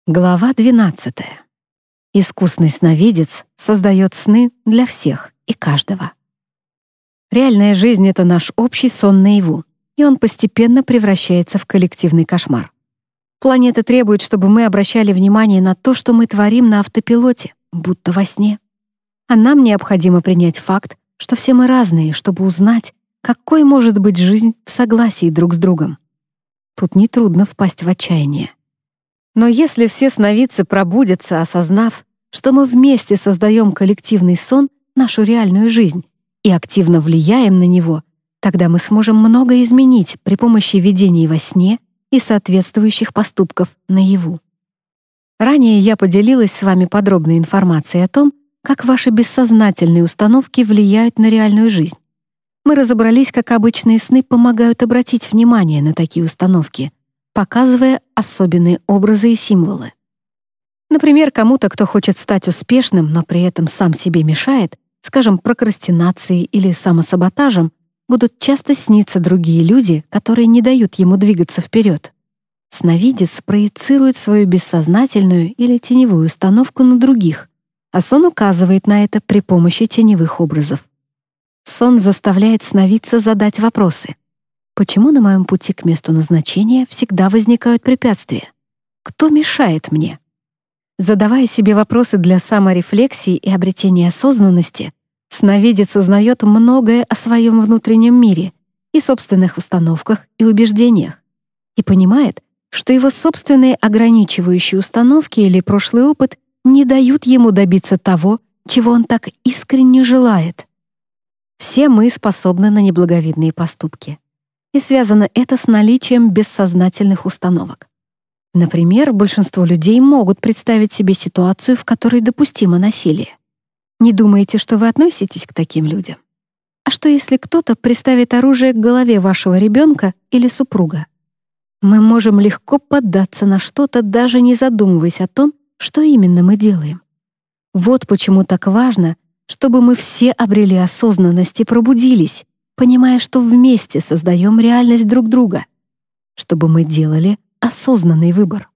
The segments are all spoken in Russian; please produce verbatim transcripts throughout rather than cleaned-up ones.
Глава двенадцатая. Искусный сновидец создает сны для всех и каждого. Реальная жизнь — это наш общий сон наяву, и он постепенно превращается в коллективный кошмар. Планета требует, чтобы мы обращали внимание на то, что мы творим на автопилоте, будто во сне. А нам необходимо принять факт, что все мы разные, чтобы узнать, какой может быть жизнь в согласии друг с другом. Тут нетрудно впасть в отчаяние. Но если все сновидцы пробудятся, осознав, что мы вместе создаем коллективный сон, нашу реальную жизнь, и активно влияем на него, тогда мы сможем многое изменить при помощи видений во сне и соответствующих поступков наяву. Ранее я поделилась с вами подробной информацией о том, как ваши бессознательные установки влияют на реальную жизнь. Мы разобрались, как обычные сны помогают обратить внимание на такие установки, показывая особенные образы и символы. Например, кому-то, кто хочет стать успешным, но при этом сам себе мешает, скажем, прокрастинацией или самосаботажем, будут часто сниться другие люди, которые не дают ему двигаться вперед. Сновидец проецирует свою бессознательную или теневую установку на других, а сон указывает на это при помощи теневых образов. Сон заставляет сновидца задать вопросы. Почему на моем пути к месту назначения всегда возникают препятствия? Кто мешает мне? Задавая себе вопросы для саморефлексии и обретения осознанности, сновидец узнает многое о своем внутреннем мире и собственных установках и убеждениях, и понимает, что его собственные ограничивающие установки или прошлый опыт не дают ему добиться того, чего он так искренне желает. Все мы способны на неблаговидные поступки. И связано это с наличием бессознательных установок. Например, большинство людей могут представить себе ситуацию, в которой допустимо насилие. Не думаете, что вы относитесь к таким людям? А что, если кто-то приставит оружие к голове вашего ребенка или супруга? Мы можем легко поддаться на что-то, даже не задумываясь о том, что именно мы делаем. Вот почему так важно, чтобы мы все обрели осознанность и пробудились, понимая, что вместе создаем реальность друг друга, чтобы мы делали осознанный выбор.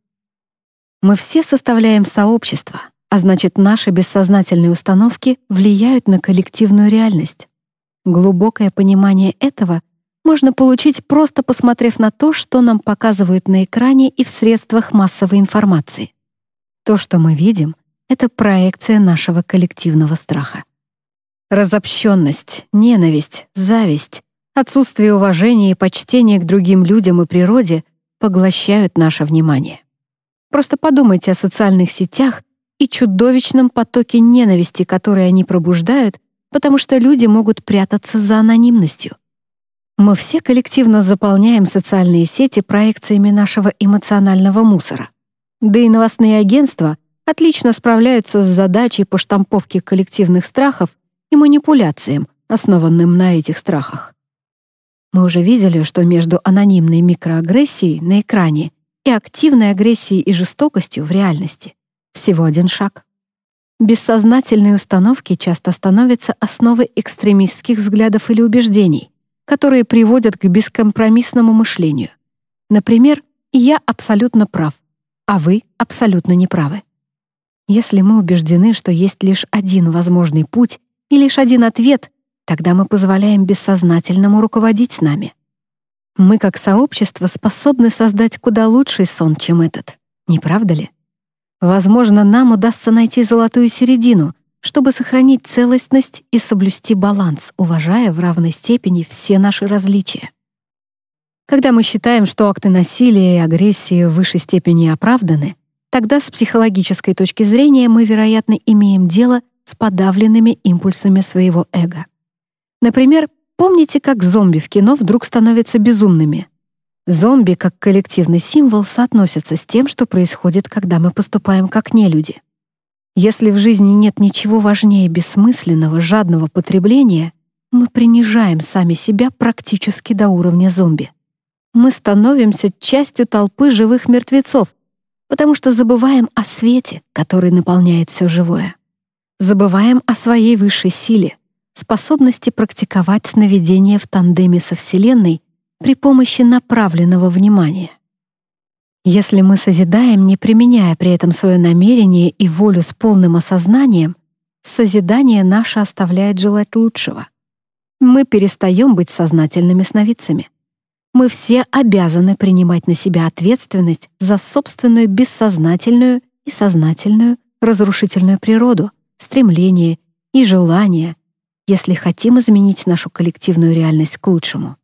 Мы все составляем сообщество, а значит, наши бессознательные установки влияют на коллективную реальность. Глубокое понимание этого можно получить, просто посмотрев на то, что нам показывают на экране и в средствах массовой информации. То, что мы видим, — это проекция нашего коллективного страха. Разобщенность, ненависть, зависть, отсутствие уважения и почтения к другим людям и природе поглощают наше внимание. Просто подумайте о социальных сетях и чудовищном потоке ненависти, который они пробуждают, потому что люди могут прятаться за анонимностью. Мы все коллективно заполняем социальные сети проекциями нашего эмоционального мусора. Да и новостные агентства отлично справляются с задачей по штамповке коллективных страхов и манипуляциям, основанным на этих страхах. Мы уже видели, что между анонимной микроагрессией на экране и активной агрессией и жестокостью в реальности всего один шаг. Бессознательные установки часто становятся основой экстремистских взглядов или убеждений, которые приводят к бескомпромиссному мышлению. Например, «я абсолютно прав», а вы абсолютно неправы. Если мы убеждены, что есть лишь один возможный путь и лишь один ответ, тогда мы позволяем бессознательному руководить нами. Мы, как сообщество, способны создать куда лучший сон, чем этот. Не правда ли? Возможно, нам удастся найти золотую середину, чтобы сохранить целостность и соблюсти баланс, уважая в равной степени все наши различия. Когда мы считаем, что акты насилия и агрессии в высшей степени оправданы, тогда с психологической точки зрения мы, вероятно, имеем дело с подавленными импульсами своего эго. Например, помните, как зомби в кино вдруг становятся безумными? Зомби, как коллективный символ, соотносятся с тем, что происходит, когда мы поступаем как нелюди. Если в жизни нет ничего важнее бессмысленного, жадного потребления, мы принижаем сами себя практически до уровня зомби. Мы становимся частью толпы живых мертвецов, потому что забываем о свете, который наполняет все живое. Забываем о своей высшей силе, способности практиковать сновидение в тандеме со Вселенной при помощи направленного внимания. Если мы созидаем, не применяя при этом свое намерение и волю с полным осознанием, созидание наше оставляет желать лучшего. Мы перестаем быть сознательными сновидцами. Мы все обязаны принимать на себя ответственность за собственную бессознательную и сознательную разрушительную природу, стремления и желания, если хотим изменить нашу коллективную реальность к лучшему.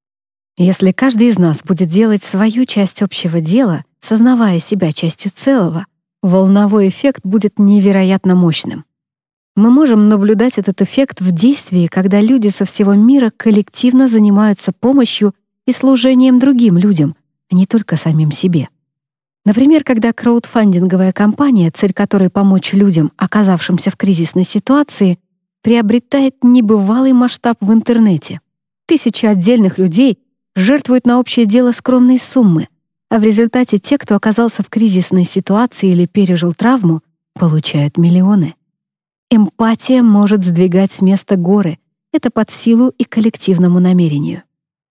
Если каждый из нас будет делать свою часть общего дела, сознавая себя частью целого, волновой эффект будет невероятно мощным. Мы можем наблюдать этот эффект в действии, когда люди со всего мира коллективно занимаются помощью и служением другим людям, а не только самим себе. Например, когда краудфандинговая компания, цель которой помочь людям, оказавшимся в кризисной ситуации, приобретает небывалый масштаб в интернете. Тысячи отдельных людей жертвуют на общее дело скромные суммы, а в результате те, кто оказался в кризисной ситуации или пережил травму, получают миллионы. Эмпатия может сдвигать с места горы. Это под силу и коллективному намерению.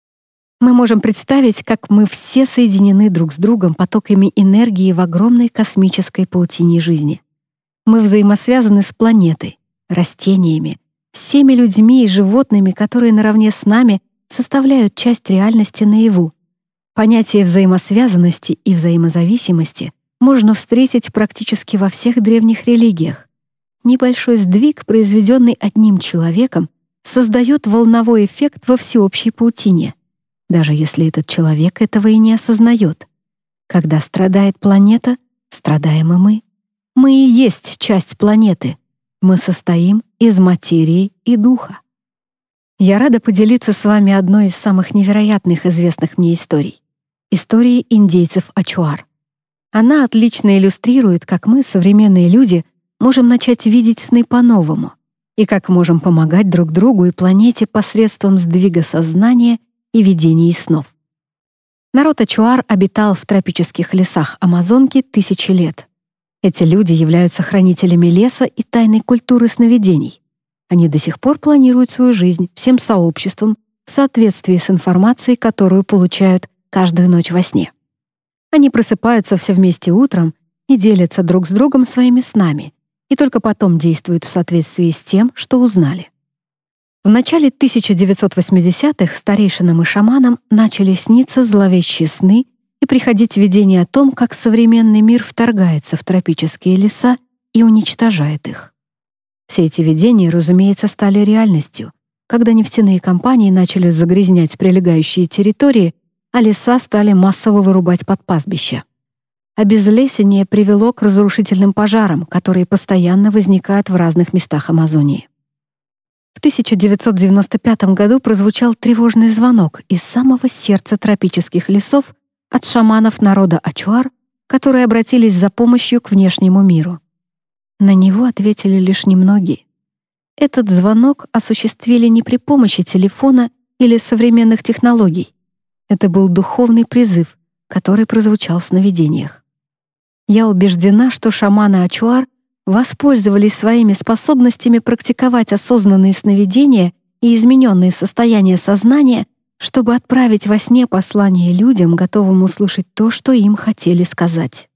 Мы можем представить, как мы все соединены друг с другом потоками энергии в огромной космической паутине жизни. Мы взаимосвязаны с планетой, растениями, всеми людьми и животными, которые наравне с нами составляют часть реальности наяву. Понятие взаимосвязанности и взаимозависимости можно встретить практически во всех древних религиях. Небольшой сдвиг, произведенный одним человеком, создает волновой эффект во всеобщей паутине, даже если этот человек этого и не осознает. Когда страдает планета, страдаем и мы. Мы и есть часть планеты. Мы состоим из материи и духа. Я рада поделиться с вами одной из самых невероятных известных мне историй. Историей индейцев Ачуар. Она отлично иллюстрирует, как мы, современные люди, можем начать видеть сны по-новому и как можем помогать друг другу и планете посредством сдвига сознания и видений снов. Народ Ачуар обитал в тропических лесах Амазонки тысячи лет. Эти люди являются хранителями леса и тайной культуры сновидений. Они до сих пор планируют свою жизнь всем сообществом в соответствии с информацией, которую получают каждую ночь во сне. Они просыпаются все вместе утром и делятся друг с другом своими снами, и только потом действуют в соответствии с тем, что узнали. В начале тысяча девятьсот восьмидесятых старейшинам и шаманам начали сниться зловещие сны и приходить видения о том, как современный мир вторгается в тропические леса и уничтожает их. Все эти видения, разумеется, стали реальностью, когда нефтяные компании начали загрязнять прилегающие территории, а леса стали массово вырубать под пастбища. Обезлесение привело к разрушительным пожарам, которые постоянно возникают в разных местах Амазонии. В тысяча девятьсот девяносто пятом году прозвучал тревожный звонок из самого сердца тропических лесов от шаманов народа Ачуар, которые обратились за помощью к внешнему миру. На него ответили лишь немногие. Этот звонок осуществили не при помощи телефона или современных технологий. Это был духовный призыв, который прозвучал в сновидениях. Я убеждена, что шаманы Ачуар воспользовались своими способностями практиковать осознанные сновидения и измененные состояния сознания, чтобы отправить во сне послание людям, готовым услышать то, что им хотели сказать.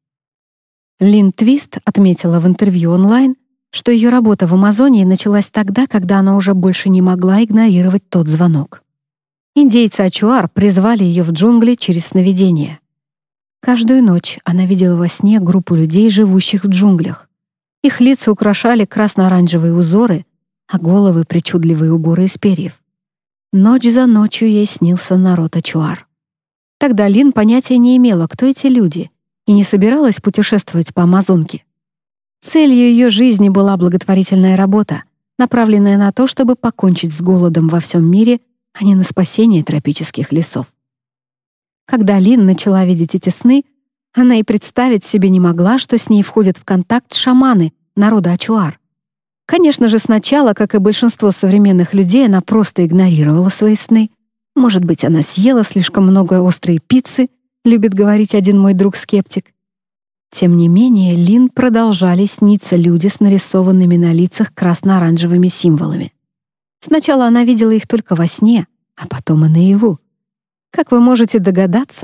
Лин Твист отметила в интервью онлайн, что ее работа в Амазонии началась тогда, когда она уже больше не могла игнорировать тот звонок. Индейцы Ачуар призвали ее в джунгли через сновидения. Каждую ночь она видела во сне группу людей, живущих в джунглях. Их лица украшали красно-оранжевые узоры, а головы — причудливые уборы из перьев. Ночь за ночью ей снился народ Ачуар. Тогда Лин понятия не имела, кто эти люди, и не собиралась путешествовать по Амазонке. Целью ее жизни была благотворительная работа, направленная на то, чтобы покончить с голодом во всем мире, а не на спасение тропических лесов. Когда Лин начала видеть эти сны, она и представить себе не могла, что с ней входят в контакт шаманы народа Ачуар. Конечно же, сначала, как и большинство современных людей, она просто игнорировала свои сны. Может быть, она съела слишком много острой пиццы, любит говорить один мой друг-скептик. Тем не менее, Лин продолжали сниться люди с нарисованными на лицах красно-оранжевыми символами. Сначала она видела их только во сне, а потом и наяву. Как вы можете догадаться,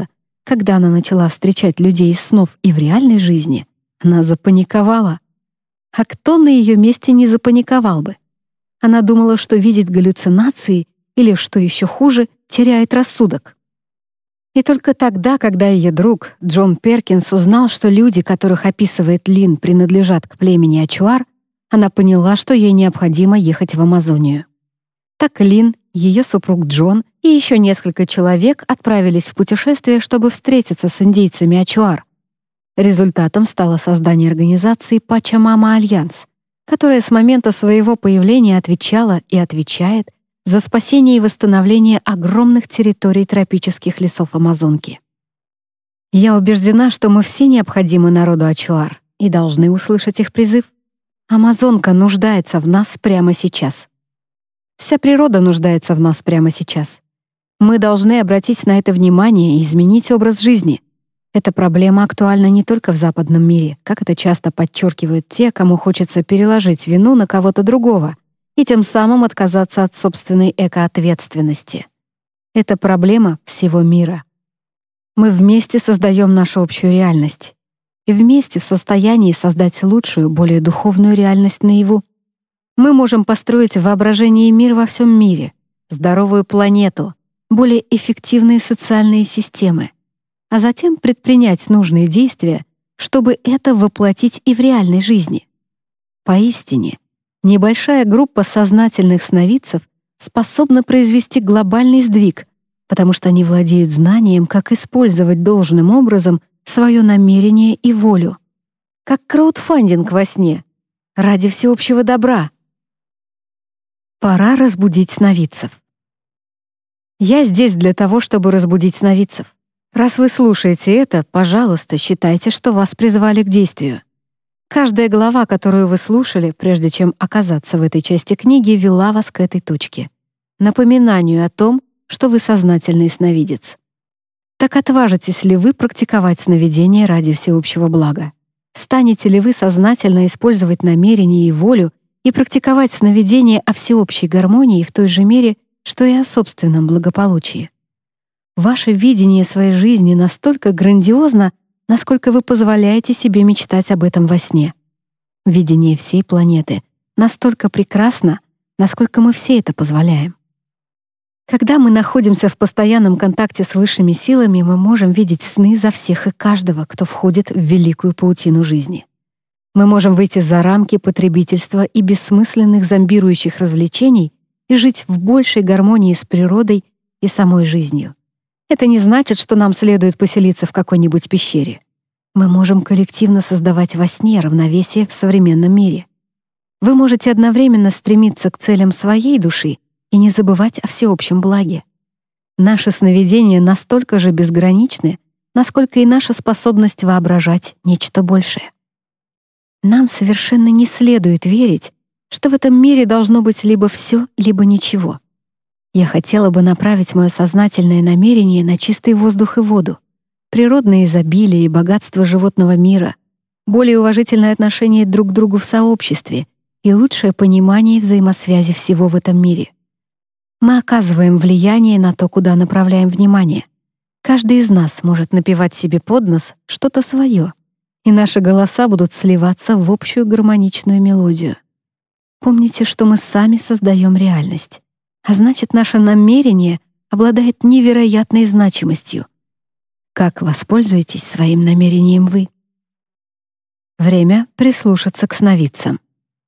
Когда она начала встречать людей из снов и в реальной жизни, она запаниковала. А кто на ее месте не запаниковал бы? Она думала, что видит галлюцинации или, что еще хуже, теряет рассудок. И только тогда, когда ее друг Джон Перкинс узнал, что люди, которых описывает Лин, принадлежат к племени Ачуар, она поняла, что ей необходимо ехать в Амазонию. Так Лин, ее супруг Джон и еще несколько человек отправились в путешествие, чтобы встретиться с индейцами Ачуар. Результатом стало создание организации Пачамама Альянс, которая с момента своего появления отвечала и отвечает за спасение и восстановление огромных территорий тропических лесов Амазонки. Я убеждена, что мы все необходимы народу Ачуар и должны услышать их призыв. Амазонка нуждается в нас прямо сейчас. Вся природа нуждается в нас прямо сейчас. Мы должны обратить на это внимание и изменить образ жизни. Эта проблема актуальна не только в западном мире, как это часто подчеркивают те, кому хочется переложить вину на кого-то другого и тем самым отказаться от собственной экоответственности. Это проблема всего мира. Мы вместе создаем нашу общую реальность и вместе в состоянии создать лучшую, более духовную реальность наяву. Мы можем построить в воображении мир во всем мире, здоровую планету, более эффективные социальные системы, а затем предпринять нужные действия, чтобы это воплотить и в реальной жизни. Поистине, небольшая группа сознательных сновидцев способна произвести глобальный сдвиг, потому что они владеют знанием, как использовать должным образом свое намерение и волю. Как краудфандинг во сне, ради всеобщего добра. Пора разбудить сновидцев. Я здесь для того, чтобы разбудить сновидцев. Раз вы слушаете это, пожалуйста, считайте, что вас призвали к действию. Каждая глава, которую вы слушали, прежде чем оказаться в этой части книги, вела вас к этой точке. Напоминанию о том, что вы сознательный сновидец. Так отважитесь ли вы практиковать сновидение ради всеобщего блага? Станете ли вы сознательно использовать намерение и волю и практиковать сновидение о всеобщей гармонии в той же мере, что и о собственном благополучии? Ваше видение своей жизни настолько грандиозно, насколько вы позволяете себе мечтать об этом во сне. Видение всей планеты настолько прекрасно, насколько мы все это позволяем. Когда мы находимся в постоянном контакте с высшими силами, мы можем видеть сны за всех и каждого, кто входит в великую паутину жизни. Мы можем выйти за рамки потребительства и бессмысленных зомбирующих развлечений и жить в большей гармонии с природой и самой жизнью. Это не значит, что нам следует поселиться в какой-нибудь пещере. Мы можем коллективно создавать во сне равновесие в современном мире. Вы можете одновременно стремиться к целям своей души и не забывать о всеобщем благе. Наши сновидения настолько же безграничны, насколько и наша способность воображать нечто большее. Нам совершенно не следует верить, что в этом мире должно быть либо все, либо ничего. Я хотела бы направить мое сознательное намерение на чистый воздух и воду, природное изобилие и богатство животного мира, более уважительное отношение друг к другу в сообществе и лучшее понимание взаимосвязи всего в этом мире. Мы оказываем влияние на то, куда направляем внимание. Каждый из нас может напевать себе под нос что-то свое, и наши голоса будут сливаться в общую гармоничную мелодию. Помните, что мы сами создаем реальность. А значит, наше намерение обладает невероятной значимостью. Как воспользуетесь своим намерением вы? Время прислушаться к сновидцам.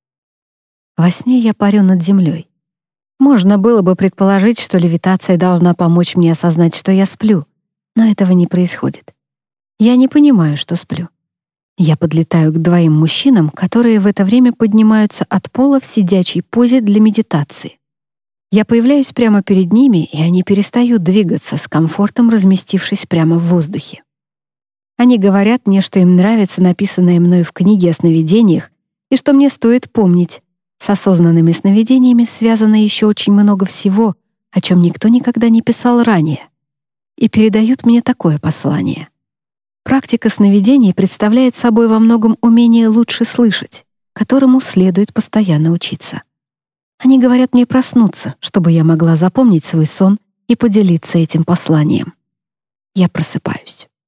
Во сне я парю над землей. Можно было бы предположить, что левитация должна помочь мне осознать, что я сплю, но этого не происходит. Я не понимаю, что сплю. Я подлетаю к двоим мужчинам, которые в это время поднимаются от пола в сидячей позе для медитации. Я появляюсь прямо перед ними, и они перестают двигаться, с комфортом разместившись прямо в воздухе. Они говорят мне, что им нравится написанное мною в книге о сновидениях, и что мне стоит помнить, с осознанными сновидениями связано еще очень много всего, о чем никто никогда не писал ранее. И передают мне такое послание. Практика сновидений представляет собой во многом умение лучше слышать, которому следует постоянно учиться. Они говорят мне проснуться, чтобы я могла запомнить свой сон и поделиться этим посланием. Я просыпаюсь.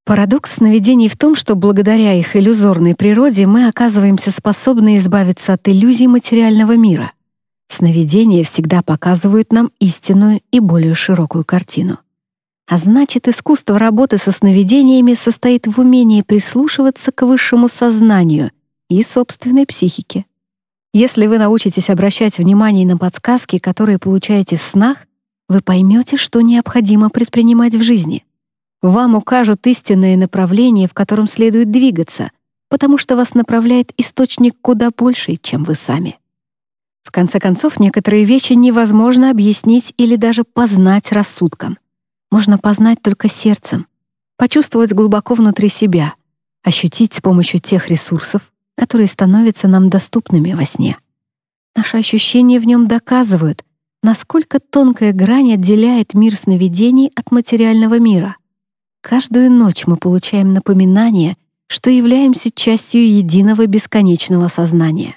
Парадокс сновидений в том, что благодаря их иллюзорной природе мы оказываемся способны избавиться от иллюзий материального мира. Сновидения всегда показывают нам истинную и более широкую картину. А значит, искусство работы со сновидениями состоит в умении прислушиваться к высшему сознанию и собственной психике. Если вы научитесь обращать внимание на подсказки, которые получаете в снах, вы поймете, что необходимо предпринимать в жизни. Вам укажут истинное направление, в котором следует двигаться, потому что вас направляет источник куда больший, чем вы сами. В конце концов, некоторые вещи невозможно объяснить или даже познать рассудком. Можно познать только сердцем, почувствовать глубоко внутри себя, ощутить с помощью тех ресурсов, которые становятся нам доступными во сне. Наши ощущения в нем доказывают, насколько тонкая грань отделяет мир сновидений от материального мира. Каждую ночь мы получаем напоминание, что являемся частью единого бесконечного сознания.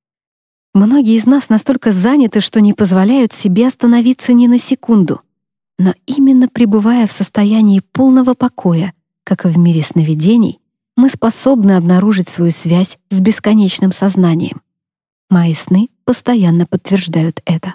Многие из нас настолько заняты, что не позволяют себе остановиться ни на секунду. Но именно пребывая в состоянии полного покоя, как и в мире сновидений, мы способны обнаружить свою связь с бесконечным сознанием. Мои сны постоянно подтверждают это.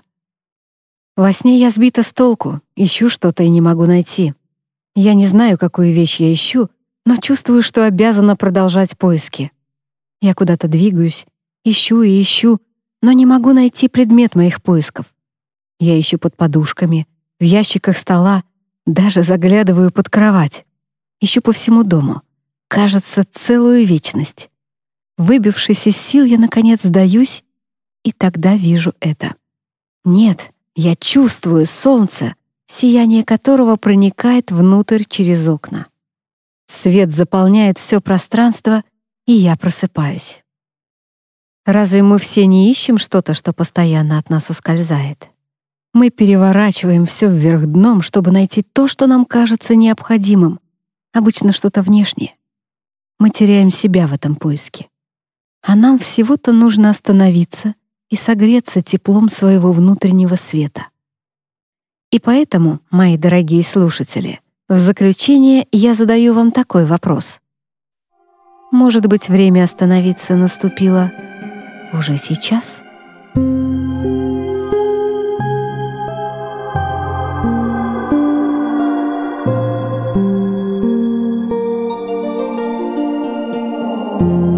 Во сне я сбита с толку, ищу что-то и не могу найти. Я не знаю, какую вещь я ищу, но чувствую, что обязана продолжать поиски. Я куда-то двигаюсь, ищу и ищу, но не могу найти предмет моих поисков. Я ищу под подушками, в ящиках стола, даже заглядываю под кровать. Ищу по всему дому. Кажется, целую вечность. Выбившись из сил, я, наконец, сдаюсь, и тогда вижу это. Нет, я чувствую солнце, сияние которого проникает внутрь через окна. Свет заполняет все пространство, и я просыпаюсь. Разве мы все не ищем что-то, что постоянно от нас ускользает? Мы переворачиваем все вверх дном, чтобы найти то, что нам кажется необходимым, обычно что-то внешнее. Мы теряем себя в этом поиске. А нам всего-то нужно остановиться и согреться теплом своего внутреннего света. И поэтому, мои дорогие слушатели, в заключение я задаю вам такой вопрос. Может быть, время остановиться наступило уже сейчас? Thank you.